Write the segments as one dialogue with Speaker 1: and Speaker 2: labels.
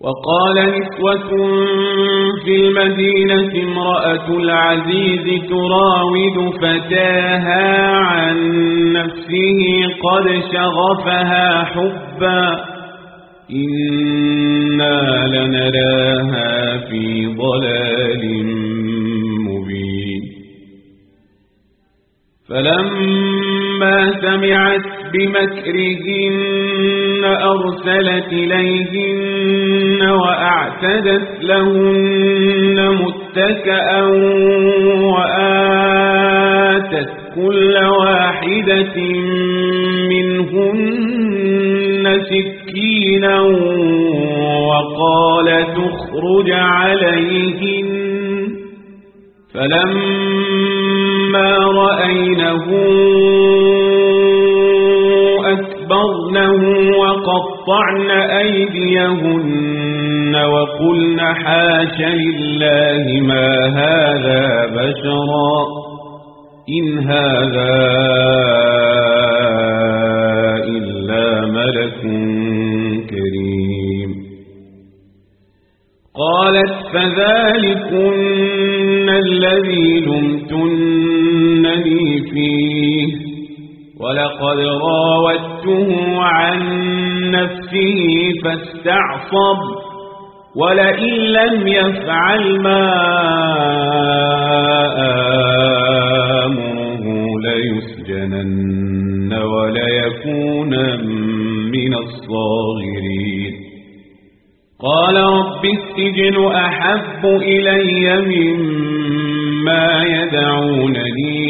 Speaker 1: وقال نسوة في المدينة امرأة العزيز تراود فتاها عن نفسه قد شغفها حبا إنا لنراها في ضلال مبين فلما سمعت بمكرهن أرسلت إليهن وأعتدت لهن متكأ وآتت كل واحدة منهن سكينا وقال تخرج عليهن فلما رأينه أكبرنه وقطعن أيديهن وقلن حاش لله ما هذا بشرا إن هذا إلا ملك كريم قالت فذلكن الذي لمتنني فيه ولقد راودته عن نفسه فاستعصب ولئن لم يفعل ما آمره ليسجنن وليكونن من الصاغرين قال رب السجن أحب إلي مما يدعونني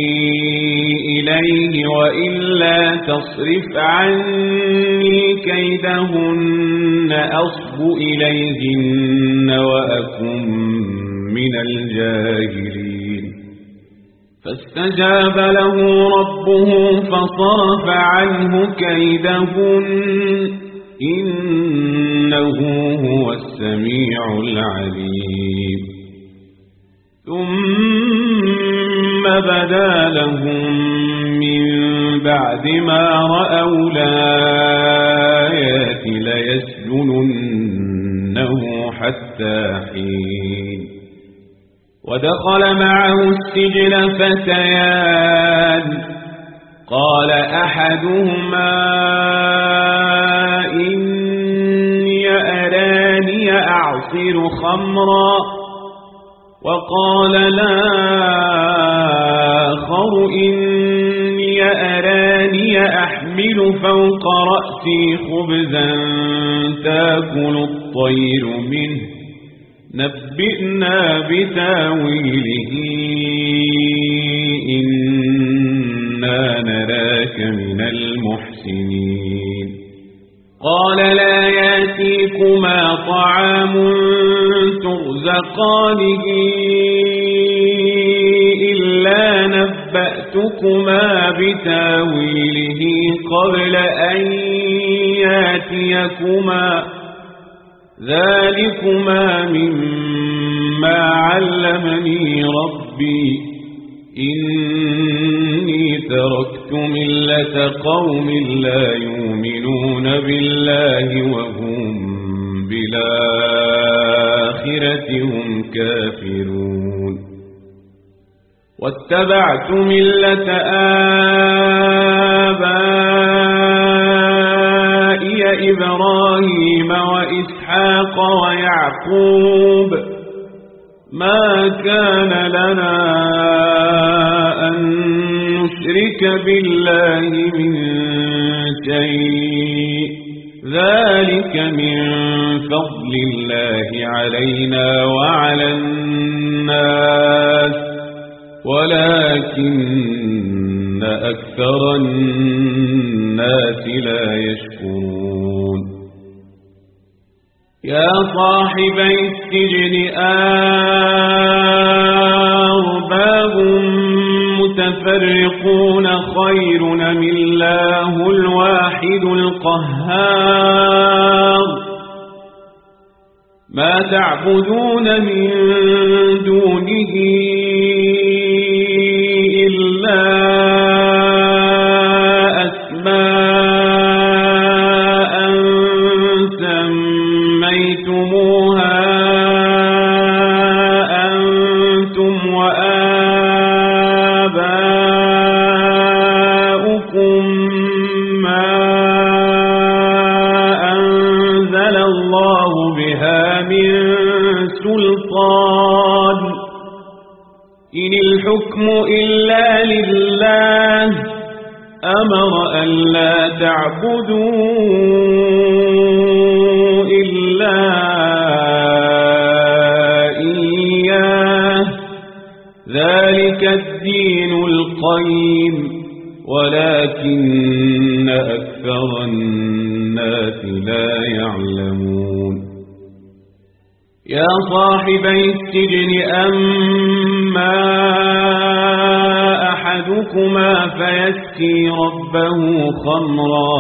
Speaker 1: إليه وإلا تصرف عني كيدهن أصب إليهن وأكن من الجاهلين فاستجاب له ربه فصرف عنه كيدهن إنه هو السميع العليم ثم بدا لهم من بعد ما رأوا الآيات ليسجننه حتى حين ودخل معه السجن فتيان قال أحدهما إني أراني أعصر خمرا وقال الآخر إني أراني أحمل فوق رأسي خبزا تأكل الطير منه نبئنا بتاويله إنا نراك من المحسنين قال لا يأتيكما طعام ترزقانه إلا نبأتكما بتاويله قبل أن يأتيكما ذلكما مما علمني ربي إني تركت ملة قوم لا يؤمنون بالله وهم بالآخرة هم كافرون واتبعت ملة آبائي إبراهيم وإسحاق ويعقوب ما كان لنا أن نشرك بالله من شيء ذلك من فضل الله علينا وعلى الناس ولكن أكثر الناس لا يشكرون يا صاحبي السجن أرباب متفرقون خير أم الله الواحد القهار ما تعبدون من دونه إلا أسماء سميتموها أنتم وآباؤكم ما أنزل الله بها من سلطان إن الحكم إلا لله أمر أن لا تعبدوا إلا إياه ذلك الدين القيم ولكن أكثر الناس لا يعلمون يا صاحبي السجن أما أحدكما فيسقي ربه خمرا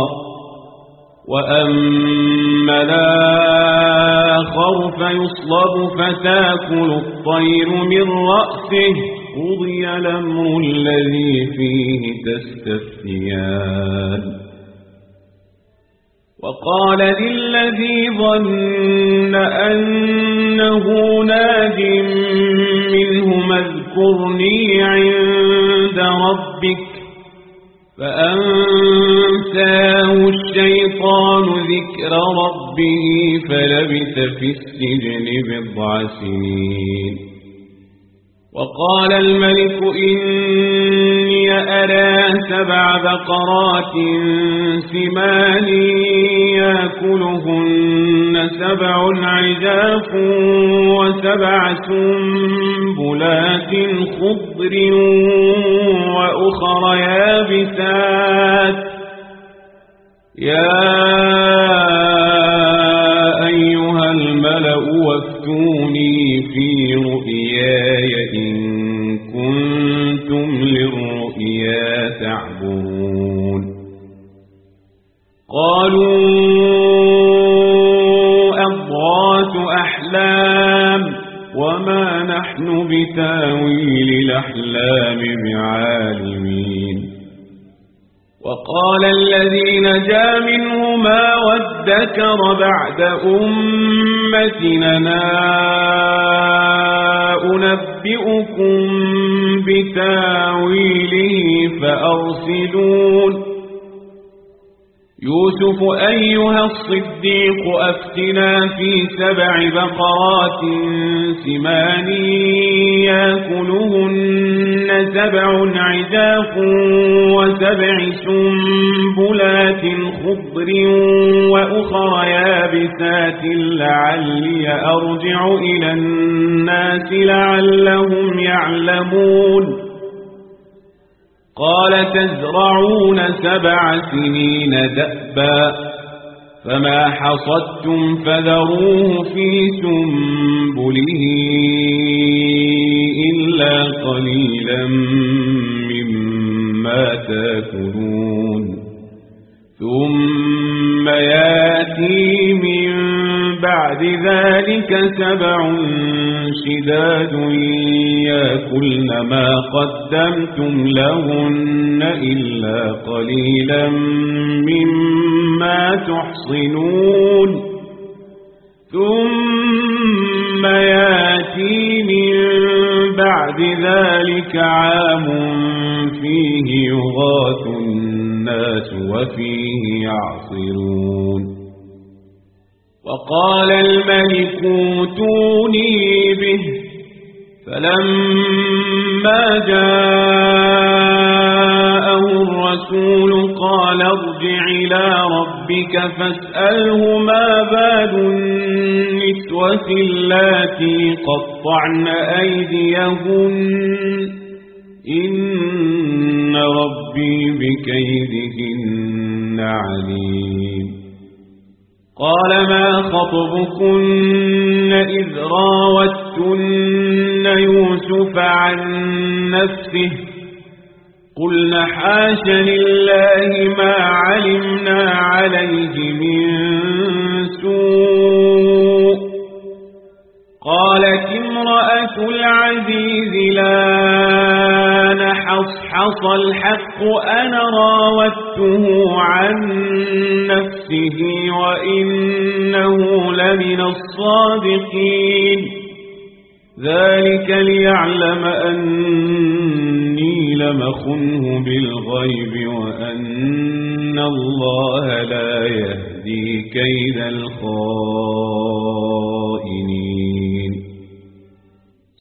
Speaker 1: وأما الآخر فيصلب فتاكل الطير من رأسه قضي الأمر الذي فيه تستفتيان وقال للذي ظن أنه ناج منه اذكرني عند ربك فأنساه الشيطان ذكر ربه فلبث في السجن بضع سنين وقال الملك إني أرى 7 بقرات سمان يأكلهن 7 عجاف و7 سنبلات خضر وأخر يابسات يا أيها الملأ وافتوني في رؤياي إن كنتم للرؤيا تعبرون قالوا أضغاث أحلام وما نحن بتاويل الأحلام بعالمين وقال الذي نجا منهما وادكر بعد أمتنا أنبئكم بتاويله فأرسلون يوسف أيها الصديق أفتنا في 7 بقرات سمان يأكلهن 7 عجاف و7 سنبلات خضر وأخر يابسات لعلي أرجع إلى الناس لعلهم يعلمون قال تزرعون 7 سنين دأبا فما حصدتم فذروه في سنبله إلا قليلا مما تأكلون ثم يأتي من بعد ذلك 7 شداد يأكلن ما قدمتم لهن إلا قليلا مما تحصنون ثم يأتي من بعد ذلك عام فيه يغاث الناس وفيه يعصرون وقال الملك اوتوني به فلما جاءه الرسول قال ارجع إلى ربك فاسأله ما بال النسوة اللاتي قطعن أيديهن إن ربي بكيدهن عليم قال ما خطبكن إذ راوتن يوسف عن نفسه قلنا حاش لله ما علمنا عليه من سوء قالت امرأة العزيز لا نحصحص بعص الحق أنا راودته عن نفسه وإنه لمن الصادقين ذلك ليعلم أني لم أخنه بالغيب وأن الله لا يهدي كيد الخائنين